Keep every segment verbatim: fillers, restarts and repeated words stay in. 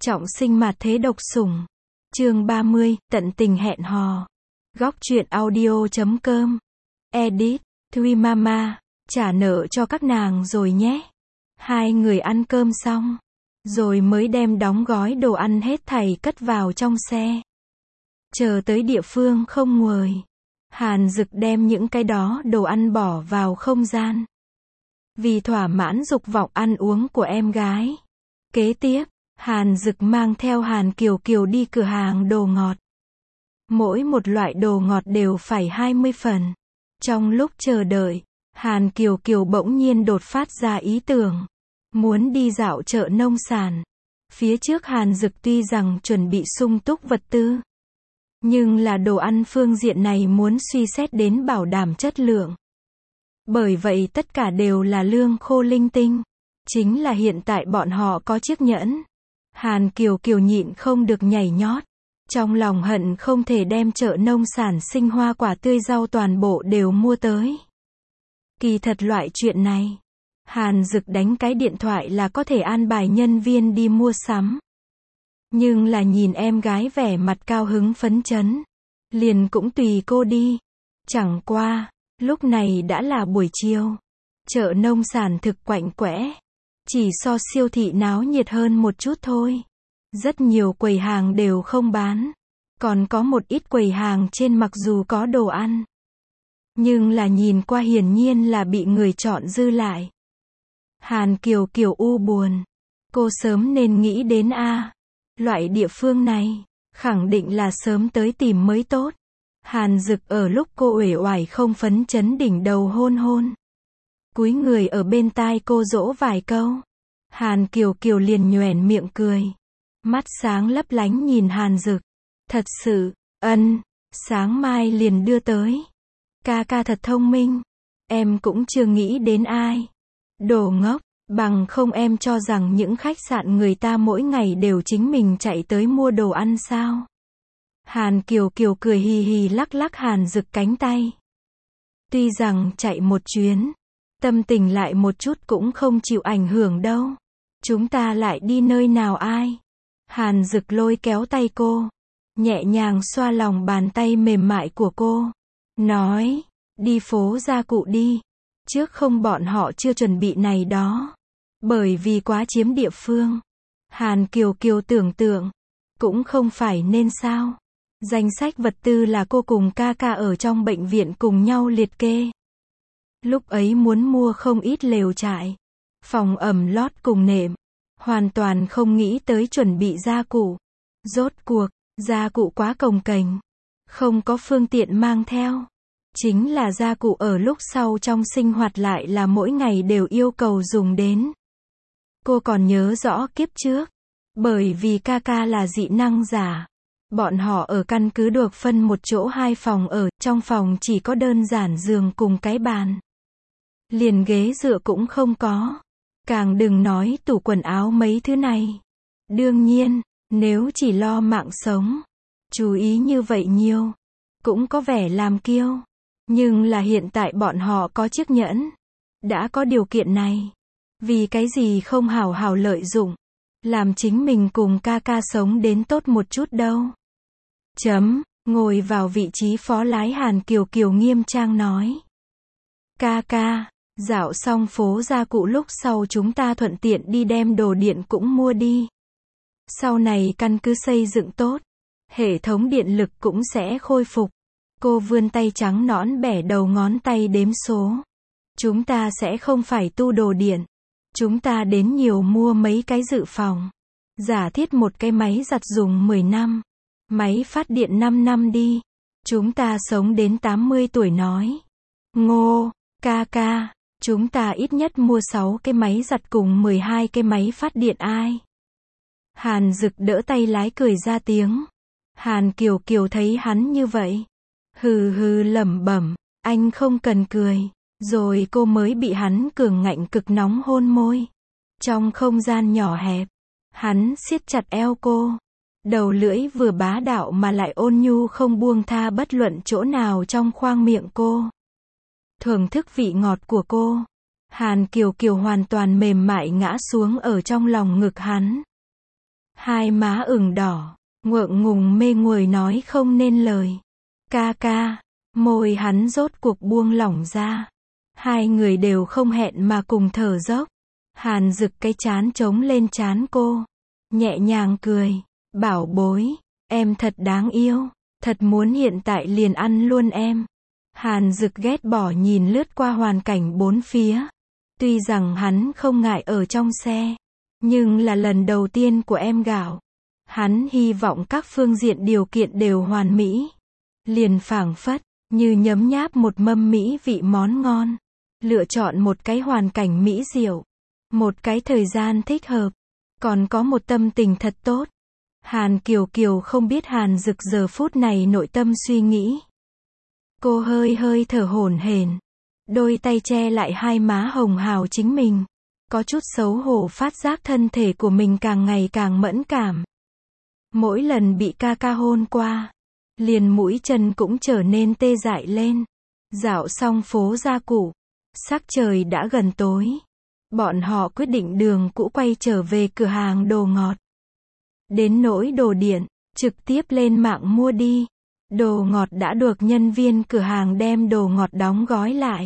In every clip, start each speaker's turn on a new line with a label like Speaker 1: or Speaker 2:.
Speaker 1: Trọng sinh mạt thế độc sủng. Chương ba mươi, tận tình hẹn hò. Góc truyện audio chấm com. Edit, Thuy Mama, trả nợ cho các nàng rồi nhé. Hai người ăn cơm xong, rồi mới đem đóng gói đồ ăn hết thảy cất vào trong xe. Chờ tới địa phương không nguồi, Hàn Dực đem những cái đó đồ ăn bỏ vào không gian. Vì thỏa mãn dục vọng ăn uống của em gái. Kế tiếp, Hàn Dực mang theo Hàn Kiều Kiều đi cửa hàng đồ ngọt. Mỗi một loại đồ ngọt đều phải hai mươi phần. Trong lúc chờ đợi, Hàn Kiều Kiều bỗng nhiên đột phát ra ý tưởng. Muốn đi dạo chợ nông sản. Phía trước Hàn Dực tuy rằng chuẩn bị sung túc vật tư, nhưng là đồ ăn phương diện này muốn suy xét đến bảo đảm chất lượng. Bởi vậy tất cả đều là lương khô linh tinh. Chính là hiện tại bọn họ có chiếc nhẫn. Hàn Kiều Kiều nhịn không được nhảy nhót. Trong lòng hận không thể đem chợ nông sản sinh hoa quả tươi rau toàn bộ đều mua tới. Kỳ thật loại chuyện này, Hàn Dực đánh cái điện thoại là có thể an bài nhân viên đi mua sắm. Nhưng là nhìn em gái vẻ mặt cao hứng phấn chấn, liền cũng tùy cô đi. Chẳng qua, lúc này đã là buổi chiều. Chợ nông sản thực quạnh quẽ. Chỉ so siêu thị náo nhiệt hơn một chút thôi. Rất nhiều quầy hàng đều không bán. Còn có một ít quầy hàng trên mặc dù có đồ ăn, nhưng là nhìn qua hiển nhiên là bị người chọn dư lại. Hàn Kiều Kiều u buồn. Cô sớm nên nghĩ đến a. Loại địa phương này, khẳng định là sớm tới tìm mới tốt. Hàn Dực ở lúc cô uể oải không phấn chấn đỉnh đầu hôn hôn. Cúi người ở bên tai cô dỗ vài câu. Hàn Kiều Kiều liền nhoẻn miệng cười. Mắt sáng lấp lánh nhìn Hàn Dực. Thật sự, ân, sáng mai liền đưa tới. Ca ca thật thông minh. Em cũng chưa nghĩ đến ai. Đồ ngốc, bằng không em cho rằng những khách sạn người ta mỗi ngày đều chính mình chạy tới mua đồ ăn sao? Hàn Kiều Kiều cười hì hì lắc lắc Hàn Dực cánh tay. Tuy rằng chạy một chuyến, tâm tình lại một chút cũng không chịu ảnh hưởng đâu. Chúng ta lại đi nơi nào ai? Hàn Dực lôi kéo tay cô, nhẹ nhàng xoa lòng bàn tay mềm mại của cô. Nói, đi phố gia cụ đi. Trước không bọn họ chưa chuẩn bị này đó. Bởi vì quá chiếm địa phương. Hàn Kiều Kiều tưởng tượng, cũng không phải nên sao. Danh sách vật tư là cô cùng ca ca ở trong bệnh viện cùng nhau liệt kê. Lúc ấy muốn mua không ít lều trại, phòng ẩm lót cùng nệm. Hoàn toàn không nghĩ tới chuẩn bị gia cụ. Rốt cuộc, gia cụ quá cồng kềnh. Không có phương tiện mang theo. Chính là gia cụ ở lúc sau trong sinh hoạt lại là mỗi ngày đều yêu cầu dùng đến. Cô còn nhớ rõ kiếp trước. Bởi vì ca ca là dị năng giả. Bọn họ ở căn cứ được phân một chỗ hai phòng ở, trong phòng chỉ có đơn giản giường cùng cái bàn. Liền ghế dựa cũng không có. Càng đừng nói tủ quần áo mấy thứ này. Đương nhiên, nếu chỉ lo mạng sống, chú ý như vậy nhiều, cũng có vẻ làm kiêu. Nhưng là hiện tại bọn họ có chiếc nhẫn. Đã có điều kiện này. Vì cái gì không hào hào lợi dụng. Làm chính mình cùng ca ca sống đến tốt một chút đâu. Chấm, ngồi vào vị trí phó lái Hàn Kiều Kiều nghiêm trang nói. Ca ca, dạo xong phố gia cụ lúc sau chúng ta thuận tiện đi đem đồ điện cũng mua đi. Sau này căn cứ xây dựng tốt, hệ thống điện lực cũng sẽ khôi phục. Cô vươn tay trắng nõn bẻ đầu ngón tay đếm số. Chúng ta sẽ không phải tu đồ điện. Chúng ta đến nhiều mua mấy cái dự phòng. Giả thiết một cái máy giặt dùng mười năm. Máy phát điện năm năm đi. Chúng ta sống đến tám mươi tuổi nói. Ngô, ca ca, chúng ta ít nhất mua sáu cái máy giặt cùng mười hai cái máy phát điện ai? Hàn Dực đỡ tay lái cười ra tiếng. Hàn Kiều Kiều thấy hắn như vậy. Hừ hừ lẩm bẩm, anh không cần cười. Rồi cô mới bị hắn cường ngạnh cực nóng hôn môi. Trong không gian nhỏ hẹp, hắn siết chặt eo cô. Đầu lưỡi vừa bá đạo mà lại ôn nhu không buông tha bất luận chỗ nào trong khoang miệng cô. Thưởng thức vị ngọt của cô. Hàn Kiều Kiều hoàn toàn mềm mại ngã xuống ở trong lòng ngực hắn. Hai má ửng đỏ, ngượng ngùng mê nguồi nói không nên lời. Ca ca, môi hắn rốt cuộc buông lỏng ra. Hai người đều không hẹn mà cùng thở dốc. Hàn Dực cái trán trống lên trán cô, nhẹ nhàng cười, bảo bối, em thật đáng yêu, thật muốn hiện tại liền ăn luôn em. Hàn Dực ghét bỏ nhìn lướt qua hoàn cảnh bốn phía. Tuy rằng hắn không ngại ở trong xe, nhưng là lần đầu tiên của em gạo. Hắn hy vọng các phương diện điều kiện đều hoàn mỹ. Liền phảng phất, như nhấm nháp một mâm mỹ vị món ngon. Lựa chọn một cái hoàn cảnh mỹ diệu, một cái thời gian thích hợp, còn có một tâm tình thật tốt. Hàn Kiều Kiều không biết Hàn Dực giờ phút này nội tâm suy nghĩ. Cô hơi hơi thở hổn hển, đôi tay che lại hai má hồng hào chính mình, có chút xấu hổ phát giác thân thể của mình càng ngày càng mẫn cảm. Mỗi lần bị ca ca hôn qua, liền mũi chân cũng trở nên tê dại lên. Dạo xong phố gia cụ, sắc trời đã gần tối. Bọn họ quyết định đường cũ quay trở về cửa hàng đồ ngọt. Đến nỗi đồ điện, trực tiếp lên mạng mua đi. Đồ ngọt đã được nhân viên cửa hàng đem đồ ngọt đóng gói lại.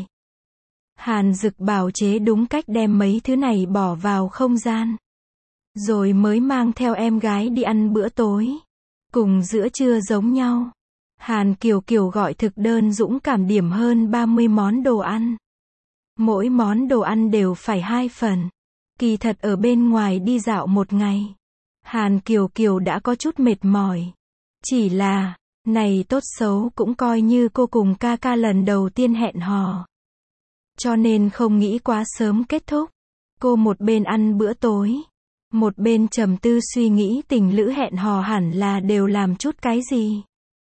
Speaker 1: Hàn Dực bào chế đúng cách đem mấy thứ này bỏ vào không gian. Rồi mới mang theo em gái đi ăn bữa tối. Cùng giữa trưa giống nhau. Hàn Kiều Kiều gọi thực đơn dũng cảm điểm hơn ba mươi món đồ ăn. Mỗi món đồ ăn đều phải hai phần. Kỳ thật ở bên ngoài đi dạo một ngày, Hàn Kiều Kiều đã có chút mệt mỏi. Chỉ là, này tốt xấu cũng coi như cô cùng ca ca lần đầu tiên hẹn hò. Cho nên không nghĩ quá sớm kết thúc. Cô một bên ăn bữa tối, một bên trầm tư suy nghĩ tình lữ hẹn hò hẳn là đều làm chút cái gì.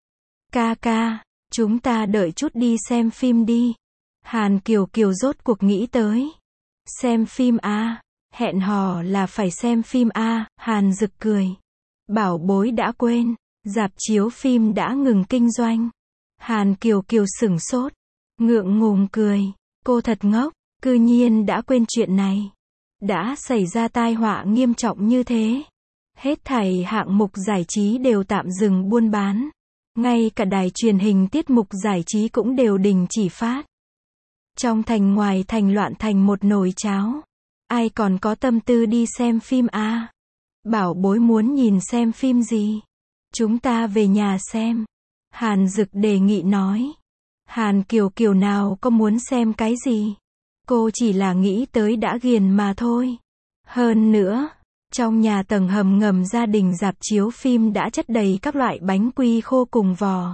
Speaker 1: Ca ca, chúng ta đợi chút đi xem phim đi. Hàn Kiều Kiều rốt cuộc nghĩ tới. Xem phim à, hẹn hò là phải xem phim à, Hàn Dực cười. Bảo bối đã quên, rạp chiếu phim đã ngừng kinh doanh. Hàn Kiều Kiều sửng sốt, ngượng ngùng cười. Cô thật ngốc, cư nhiên đã quên chuyện này. Đã xảy ra tai họa nghiêm trọng như thế. Hết thảy hạng mục giải trí đều tạm dừng buôn bán. Ngay cả đài truyền hình tiết mục giải trí cũng đều đình chỉ phát. Trong thành ngoài thành loạn thành một nồi cháo. Ai còn có tâm tư đi xem phim à? Bảo bối muốn nhìn xem phim gì? Chúng ta về nhà xem. Hàn Dực đề nghị nói. Hàn Kiều Kiều nào có muốn xem cái gì? Cô chỉ là nghĩ tới đã ghiền mà thôi. Hơn nữa, trong nhà tầng hầm ngầm gia đình rạp chiếu phim đã chất đầy các loại bánh quy khô cùng vò.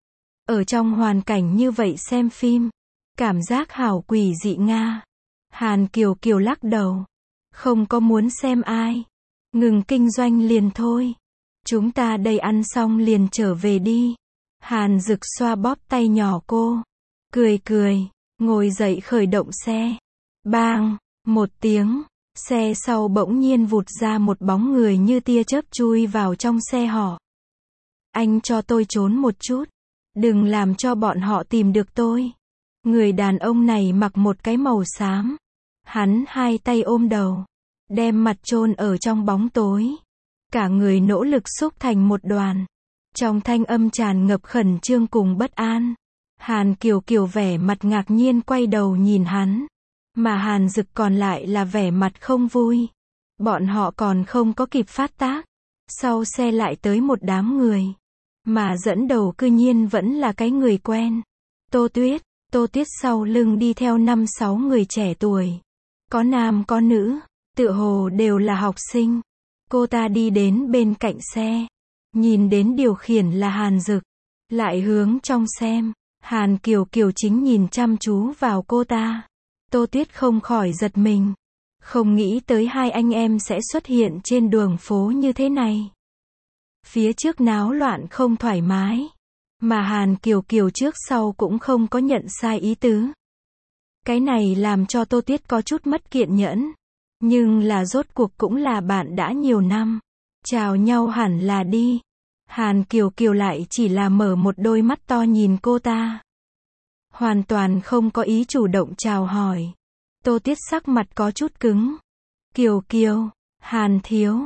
Speaker 1: Ở trong hoàn cảnh như vậy xem phim, cảm giác hảo quỷ dị nga. Hàn Kiều Kiều lắc đầu. Không có muốn xem ai. Ngừng kinh doanh liền thôi. Chúng ta đây ăn xong liền trở về đi. Hàn Dực xoa bóp tay nhỏ cô. Cười cười, ngồi dậy khởi động xe. Bang, một tiếng, xe sau bỗng nhiên vụt ra một bóng người như tia chớp chui vào trong xe họ. Anh cho tôi trốn một chút. Đừng làm cho bọn họ tìm được tôi. Người đàn ông này mặc một cái màu xám. Hắn hai tay ôm đầu, đem mặt chôn ở trong bóng tối. Cả người nỗ lực xúc thành một đoàn. Trong thanh âm tràn ngập khẩn trương cùng bất an. Hàn Kiều Kiều vẻ mặt ngạc nhiên quay đầu nhìn hắn. Mà Hàn Dực còn lại là vẻ mặt không vui. Bọn họ còn không có kịp phát tác. Sau xe lại tới một đám người. Mà dẫn đầu cư nhiên vẫn là cái người quen. Tô Tuyết. Tô Tuyết sau lưng đi theo năm sáu người trẻ tuổi. Có nam có nữ. Tựa hồ đều là học sinh. Cô ta đi đến bên cạnh xe. Nhìn đến điều khiển là Hàn Dực. Lại hướng trong xem. Hàn Kiều Kiều chính nhìn chăm chú vào cô ta. Tô Tuyết không khỏi giật mình. Không nghĩ tới hai anh em sẽ xuất hiện trên đường phố như thế này. Phía trước náo loạn không thoải mái. Mà Hàn Kiều Kiều trước sau cũng không có nhận sai ý tứ. Cái này làm cho Tô Tuyết có chút mất kiên nhẫn. Nhưng là rốt cuộc cũng là bạn đã nhiều năm. Chào nhau hẳn là đi. Hàn Kiều Kiều lại chỉ là mở một đôi mắt to nhìn cô ta. Hoàn toàn không có ý chủ động chào hỏi. Tô Tuyết sắc mặt có chút cứng. Kiều Kiều, Hàn thiếu,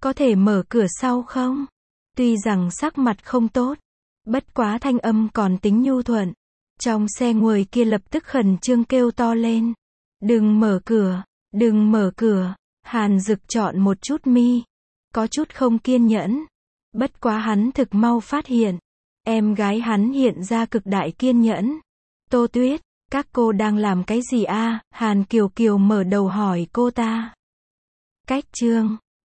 Speaker 1: có thể mở cửa sau không? Tuy rằng sắc mặt không tốt, bất quá thanh âm còn tính nhu thuận. Trong xe người kia lập tức khẩn trương kêu to lên. Đừng mở cửa, đừng mở cửa. Hàn Dực chọn một chút mi. Có chút không kiên nhẫn. Bất quá hắn thực mau phát hiện. Em gái hắn hiện ra cực đại kiên nhẫn. Tô Tuyết, các cô đang làm cái gì a? Hàn Kiều Kiều mở đầu hỏi cô ta. Cách chương